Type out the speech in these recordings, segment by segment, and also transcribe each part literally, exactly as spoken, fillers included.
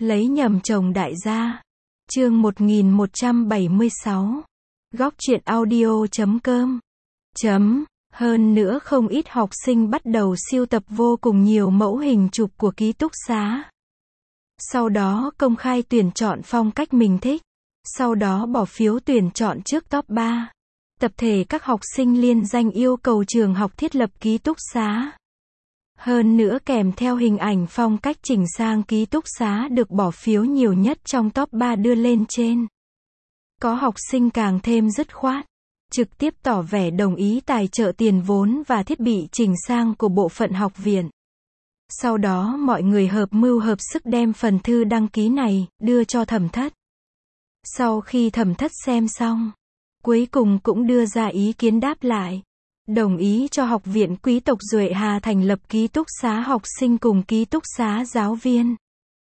Lấy nhầm chồng đại gia. Chương một nghìn một trăm bảy mươi sáu. Góc truyện audio chấm com. Chấm. Hơn nữa không ít học sinh bắt đầu sưu tập vô cùng nhiều mẫu hình chụp của ký túc xá. Sau đó công khai tuyển chọn phong cách mình thích. Sau đó bỏ phiếu tuyển chọn trước top ba. Tập thể các học sinh liên danh yêu cầu trường học thiết lập ký túc xá. Hơn nữa kèm theo hình ảnh phong cách chỉnh sang ký túc xá được bỏ phiếu nhiều nhất trong top ba đưa lên trên. Có học sinh càng thêm dứt khoát, trực tiếp tỏ vẻ đồng ý tài trợ tiền vốn và thiết bị chỉnh sang của bộ phận học viện. Sau đó mọi người hợp mưu hợp sức đem phần thư đăng ký này đưa cho Thẩm Thất. Sau khi Thẩm Thất xem xong, cuối cùng cũng đưa ra ý kiến đáp lại. Đồng ý cho học viện quý tộc Duệ Hà thành lập ký túc xá học sinh cùng ký túc xá giáo viên.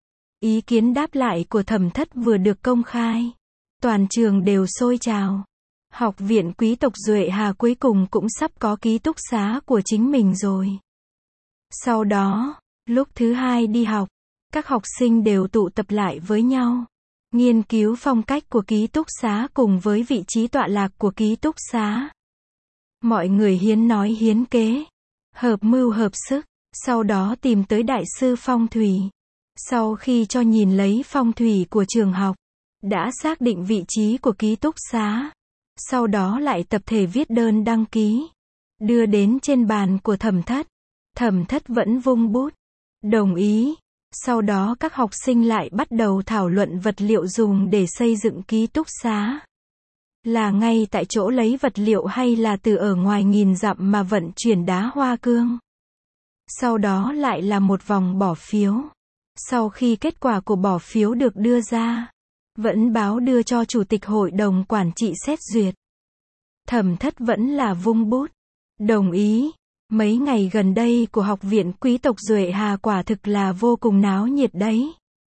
Ý kiến đáp lại của Thẩm Thất vừa được công khai, toàn trường đều sôi trào. Học viện quý tộc Duệ Hà cuối cùng cũng sắp có ký túc xá của chính mình rồi. Sau đó, lúc thứ hai đi học, các học sinh đều tụ tập lại với nhau, nghiên cứu phong cách của ký túc xá cùng với vị trí tọa lạc của ký túc xá. Mọi người hiến nói hiến kế, hợp mưu hợp sức, sau đó tìm tới đại sư phong thủy. Sau khi cho nhìn lấy phong thủy của trường học, đã xác định vị trí của ký túc xá. Sau đó lại tập thể viết đơn đăng ký, đưa đến trên bàn của Thẩm Thất. Thẩm Thất vẫn vung bút, đồng ý. Sau đó các học sinh lại bắt đầu thảo luận vật liệu dùng để xây dựng ký túc xá. Là ngay tại chỗ lấy vật liệu hay là từ ở ngoài nghìn dặm mà vận chuyển đá hoa cương. Sau đó lại là một vòng bỏ phiếu. Sau khi kết quả của bỏ phiếu được đưa ra, vẫn báo đưa cho chủ tịch hội đồng quản trị xét duyệt. Thẩm Thất vẫn là vung bút, đồng ý. Mấy ngày gần đây của học viện quý tộc Duệ Hà quả thực là vô cùng náo nhiệt đấy.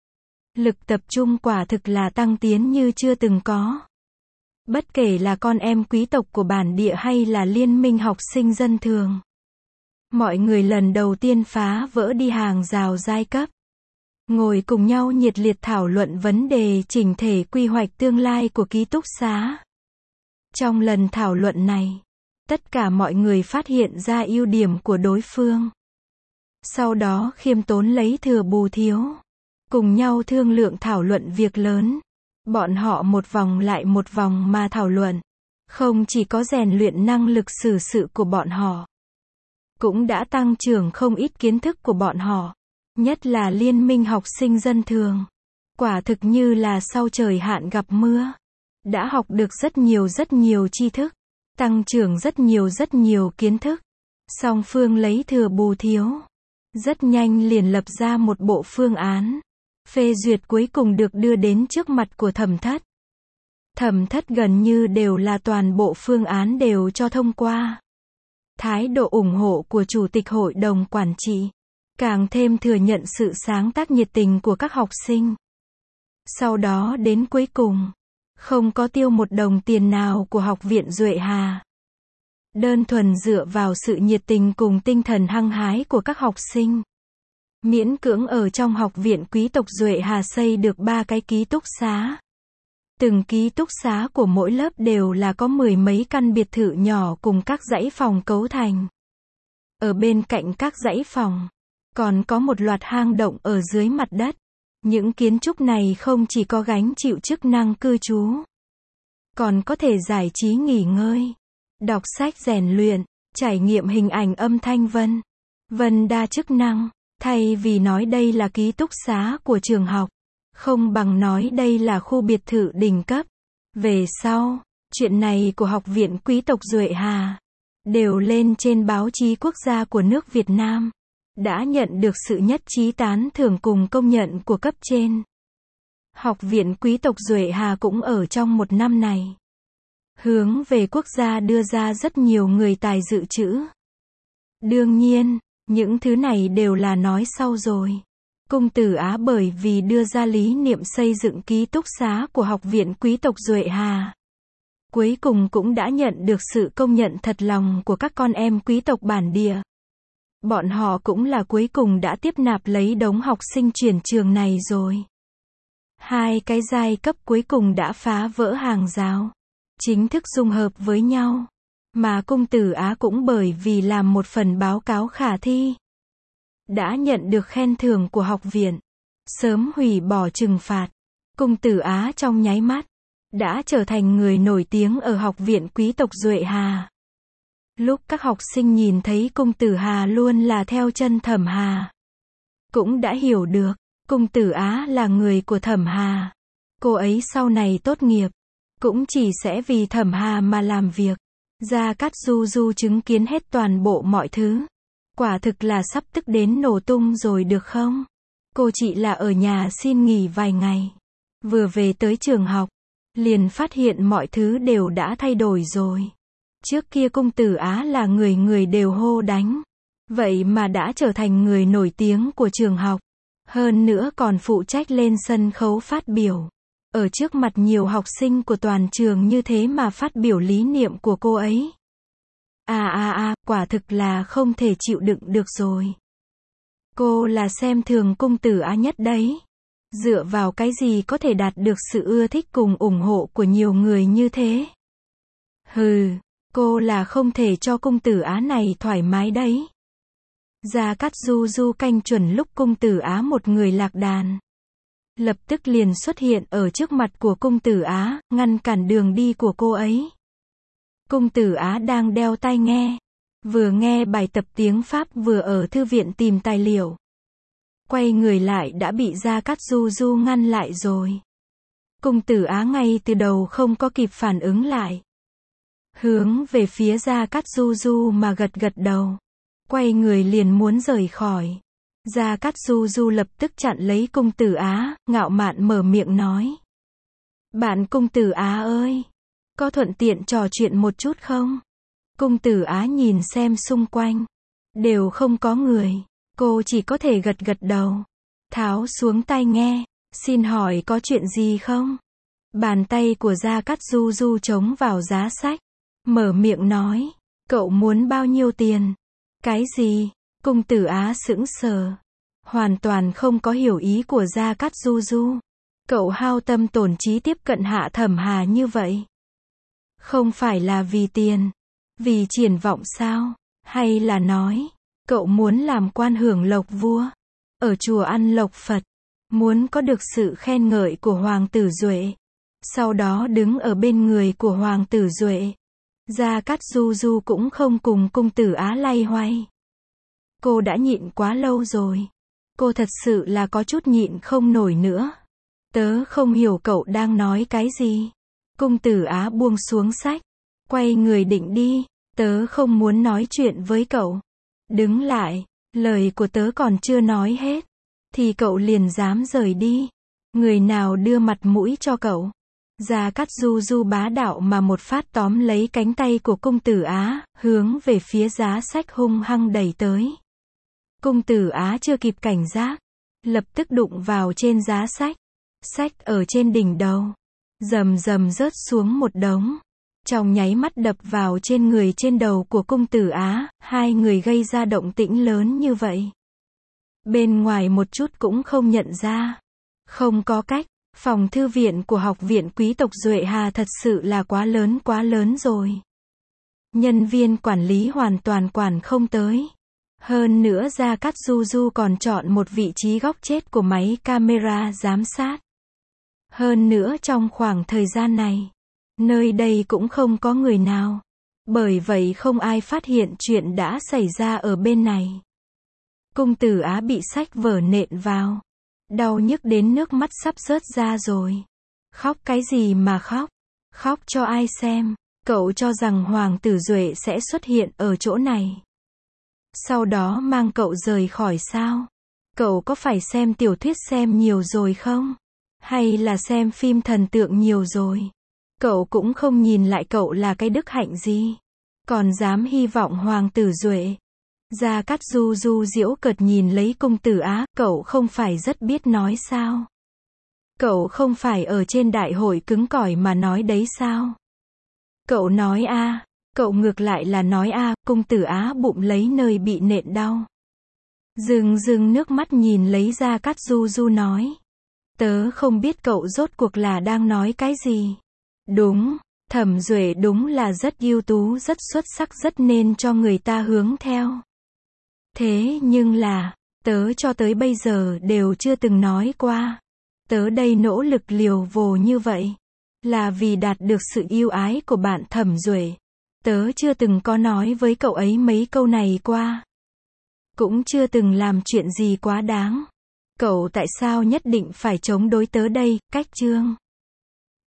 Lực tập trung quả thực là tăng tiến như chưa từng có. Bất kể là con em quý tộc của bản địa hay là liên minh học sinh dân thường. Mọi người lần đầu tiên phá vỡ đi hàng rào giai cấp. Ngồi cùng nhau nhiệt liệt thảo luận vấn đề chỉnh thể quy hoạch tương lai của ký túc xá. Trong lần thảo luận này, tất cả mọi người phát hiện ra ưu điểm của đối phương. Sau đó khiêm tốn lấy thừa bù thiếu. Cùng nhau thương lượng thảo luận việc lớn. Bọn họ một vòng lại một vòng mà thảo luận. Không chỉ có rèn luyện năng lực xử sự của bọn họ, cũng đã tăng trưởng không ít kiến thức của bọn họ. Nhất là liên minh học sinh dân thường. Quả thực như là sau trời hạn gặp mưa. Đã học được rất nhiều rất nhiều tri thức. Tăng trưởng rất nhiều rất nhiều kiến thức. Song phương lấy thừa bù thiếu. Rất nhanh liền lập ra một bộ phương án. Phê duyệt cuối cùng được đưa đến trước mặt của Thẩm Thất. Thẩm Thất gần như đều là toàn bộ phương án đều cho thông qua. Thái độ ủng hộ của Chủ tịch Hội đồng Quản trị, càng thêm thừa nhận sự sáng tác nhiệt tình của các học sinh. Sau đó đến cuối cùng, không có tiêu một đồng tiền nào của học viện Duệ Hà. Đơn thuần dựa vào sự nhiệt tình cùng tinh thần hăng hái của các học sinh. Miễn cưỡng ở trong học viện quý tộc Duệ Hà xây được ba cái ký túc xá. Từng ký túc xá của mỗi lớp đều là có mười mấy căn biệt thự nhỏ cùng các dãy phòng cấu thành. Ở bên cạnh các dãy phòng, còn có một loạt hang động ở dưới mặt đất. Những kiến trúc này không chỉ có gánh chịu chức năng cư trú, còn có thể giải trí nghỉ ngơi, đọc sách rèn luyện, trải nghiệm hình ảnh âm thanh vân vân đa chức năng. Thay vì nói đây là ký túc xá của trường học, không bằng nói đây là khu biệt thự đỉnh cấp. Về sau, chuyện này của học viện quý tộc Duệ Hà đều lên trên báo chí quốc gia của nước Việt Nam, đã nhận được sự nhất trí tán thưởng cùng công nhận của cấp trên. Học viện quý tộc Duệ Hà cũng ở trong một năm này, hướng về quốc gia đưa ra rất nhiều người tài dự trữ. Đương nhiên, những thứ này đều là nói sau rồi. Cung Tử Á bởi vì đưa ra lý niệm xây dựng ký túc xá của học viện quý tộc Duệ Hà, cuối cùng cũng đã nhận được sự công nhận thật lòng của các con em quý tộc bản địa. Bọn họ cũng là cuối cùng đã tiếp nạp lấy đống học sinh chuyển trường này rồi. Hai cái giai cấp cuối cùng đã phá vỡ hàng rào, chính thức dung hợp với nhau. Mà Cung Tử Á cũng bởi vì làm một phần báo cáo khả thi, đã nhận được khen thưởng của học viện, sớm hủy bỏ trừng phạt. Cung Tử Á trong nháy mắt, đã trở thành người nổi tiếng ở học viện quý tộc Duệ Hà. Lúc các học sinh nhìn thấy Cung Tử Hà luôn là theo chân Thẩm Hà, cũng đã hiểu được, Cung Tử Á là người của Thẩm Hà. Cô ấy sau này tốt nghiệp, cũng chỉ sẽ vì Thẩm Hà mà làm việc. Gia Cát Du Du chứng kiến hết toàn bộ mọi thứ. Quả thực là sắp tức đến nổ tung rồi được không? Cô chị là ở nhà xin nghỉ vài ngày. Vừa về tới trường học, liền phát hiện mọi thứ đều đã thay đổi rồi. Trước kia Cung Tử Á là người người đều hô đánh. Vậy mà đã trở thành người nổi tiếng của trường học. Hơn nữa còn phụ trách lên sân khấu phát biểu. Ở trước mặt nhiều học sinh của toàn trường như thế mà phát biểu lý niệm của cô ấy. À à à, quả thực là không thể chịu đựng được rồi. Cô là xem thường Cung Tử Á nhất đấy. Dựa vào cái gì có thể đạt được sự ưa thích cùng ủng hộ của nhiều người như thế? Hừ, cô là không thể cho Cung Tử Á này thoải mái đấy. Gia Cát Du Du canh chuẩn lúc Cung Tử Á một người lạc đàn. Lập tức liền xuất hiện ở trước mặt của Cung Tử Á, ngăn cản đường đi của cô ấy. Cung Tử Á đang đeo tai nghe, vừa nghe bài tập tiếng Pháp vừa ở thư viện tìm tài liệu. Quay người lại đã bị Gia Cát Du Du ngăn lại rồi. Cung Tử Á ngay từ đầu không có kịp phản ứng lại. Hướng về phía Gia Cát Du Du mà gật gật đầu. Quay người liền muốn rời khỏi. Gia Cát Du Du lập tức chặn lấy Cung Tử Á, ngạo mạn mở miệng nói. Bạn Cung Tử Á ơi, có thuận tiện trò chuyện một chút không? Cung Tử Á nhìn xem xung quanh, đều không có người, cô chỉ có thể gật gật đầu. Tháo xuống tai nghe, xin hỏi có chuyện gì không? Bàn tay của Gia Cát Du Du chống vào giá sách, mở miệng nói, cậu muốn bao nhiêu tiền? Cái gì? Cung Tử Á sững sờ, hoàn toàn không có hiểu ý của Gia Cát Du Du. Cậu hao tâm tổn trí tiếp cận Hạ Thẩm Hà như vậy. Không phải là vì tiền, vì triển vọng sao? Hay là nói, cậu muốn làm quan hưởng lộc vua, ở chùa ăn lộc Phật, muốn có được sự khen ngợi của Hoàng tử Duệ, sau đó đứng ở bên người của Hoàng tử Duệ. Gia Cát Du Du cũng không cùng Cung Tử Á lay hoay. Cô đã nhịn quá lâu rồi. Cô thật sự là có chút nhịn không nổi nữa. Tớ không hiểu cậu đang nói cái gì. Cung Tử Á buông xuống sách, quay người định đi. Tớ không muốn nói chuyện với cậu. Đứng lại, lời của tớ còn chưa nói hết, thì cậu liền dám rời đi. Người nào đưa mặt mũi cho cậu? Gia Cát Du Du bá đạo mà một phát tóm lấy cánh tay của Cung Tử Á, hướng về phía giá sách hung hăng đẩy tới. Cung Tử Á chưa kịp cảnh giác, lập tức đụng vào trên giá sách. Sách ở trên đỉnh đầu, rầm rầm rớt xuống một đống. Trong nháy mắt đập vào trên người trên đầu của Cung Tử Á, hai người gây ra động tĩnh lớn như vậy. Bên ngoài một chút cũng không nhận ra. Không có cách, phòng thư viện của học viện quý tộc Duệ Hà thật sự là quá lớn quá lớn rồi. Nhân viên quản lý hoàn toàn quản không tới. Hơn nữa Gia Cát Du Du còn chọn một vị trí góc chết của máy camera giám sát. Hơn nữa trong khoảng thời gian này, nơi đây cũng không có người nào. Bởi vậy không ai phát hiện chuyện đã xảy ra ở bên này. Cung Tử Á bị sách vở nện vào. Đau nhức đến nước mắt sắp rớt ra rồi. Khóc cái gì mà khóc? Khóc cho ai xem? Cậu cho rằng Hoàng tử Duệ sẽ xuất hiện ở chỗ này, sau đó mang cậu rời khỏi sao? Cậu có phải xem tiểu thuyết xem nhiều rồi không? Hay là xem phim thần tượng nhiều rồi? Cậu cũng không nhìn lại cậu là cái đức hạnh gì, còn dám hy vọng Hoàng tử Duệ. Gia Cát Du Du giễu cợt nhìn lấy Cung Tử Á, cậu không phải rất biết nói sao? Cậu không phải ở trên đại hội cứng cỏi mà nói đấy sao? Cậu nói a, à, cậu ngược lại là nói a. À, Cung Tử Á bụng lấy nơi bị nện đau. Rưng rưng nước mắt nhìn lấy Gia Cát Du Du nói. Tớ không biết cậu rốt cuộc là đang nói cái gì. Đúng, Thẩm Duệ đúng là rất ưu tú, rất xuất sắc, rất nên cho người ta hướng theo. Thế nhưng là, tớ cho tới bây giờ đều chưa từng nói qua. Tớ đây nỗ lực liều vồ như vậy, là vì đạt được sự yêu ái của bạn Thẩm Duệ. Tớ chưa từng có nói với cậu ấy mấy câu này qua. Cũng chưa từng làm chuyện gì quá đáng. Cậu tại sao nhất định phải chống đối tớ đây, Cách Trương?